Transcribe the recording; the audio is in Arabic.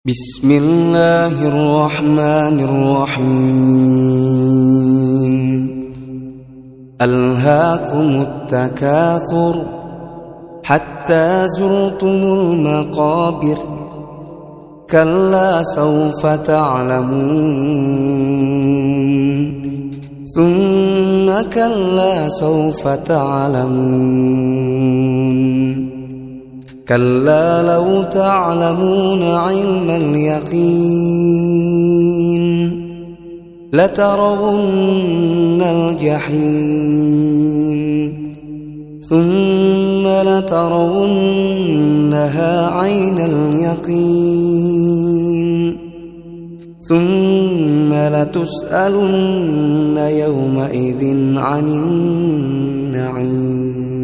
بسم الله الرحمن الرحيم. ألهاكم التكاثر حتى زرتم المقابر، كلا سوف تعلمون ثم كلا سوف تعلمون، كلا لو تعلمون علم اليقين لترون الجحيم ثم لترونها عين اليقين ثم لتسألن يومئذ عن النعيم.